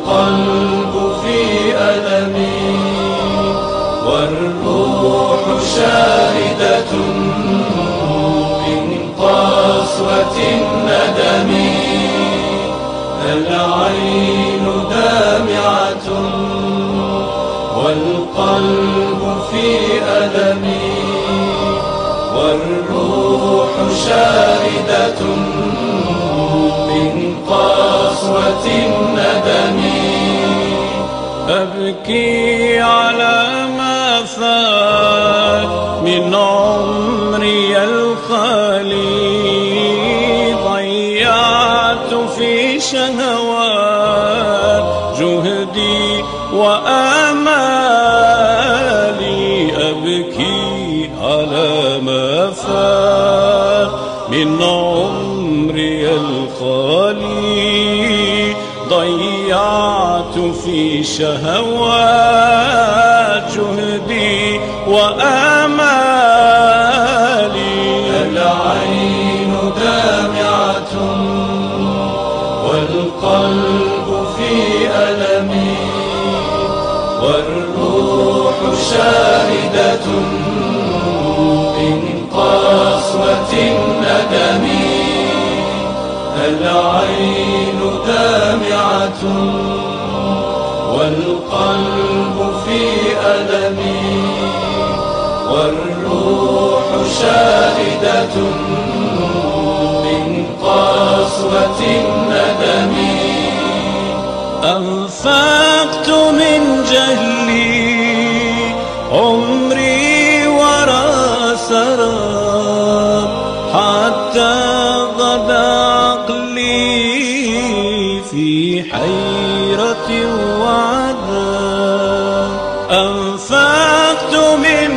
والقلب في ألم والروح شاردة من قسوة الندم العين دامعة والقلب في ألم والروح شاردة من قسوة الندم أبكي على ما فات من عمري الخالي ضيعت في شهوات جهدي وآمالي أبكي على ما فات من عمري الخالي ضيعت في شهوات جهدي وآمالي العين دامعة والقلب في ألم والروح شاردة من قسوة الندم العين دامعة والقلب في ألم والروح شاردة من قسوة الندم أنفقت من جهلي عمري وراء سراب حتى غدا عقلي في حيرة وعذاب أنفقت من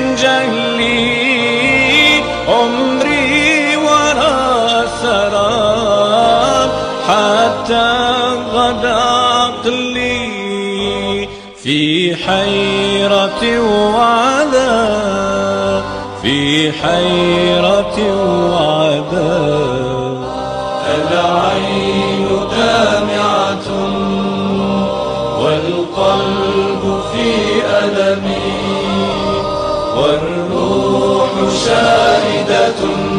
جهلي عمري وراء سراب حتى غدا عقلي في حيرة وعذاب في حيرة وعذاب العين دامعة والقلب في ألم والروح شاردة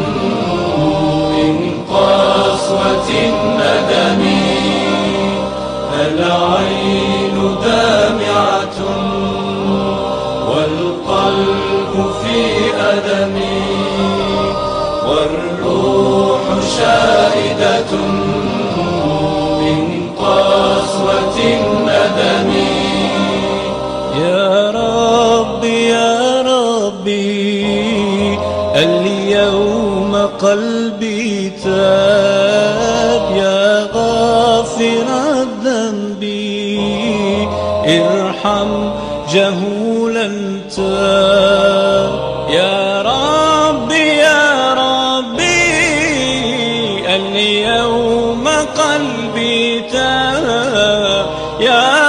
من قسوة الندم العين دامعة والقلب في ألم والروح شاردة من قسوة الندم يا ربي يا ربي اليوم قلبي تاب يا غافر الذنب ارحم جهولا تاب يا ربي يا ربي اليوم قلبي تاب يا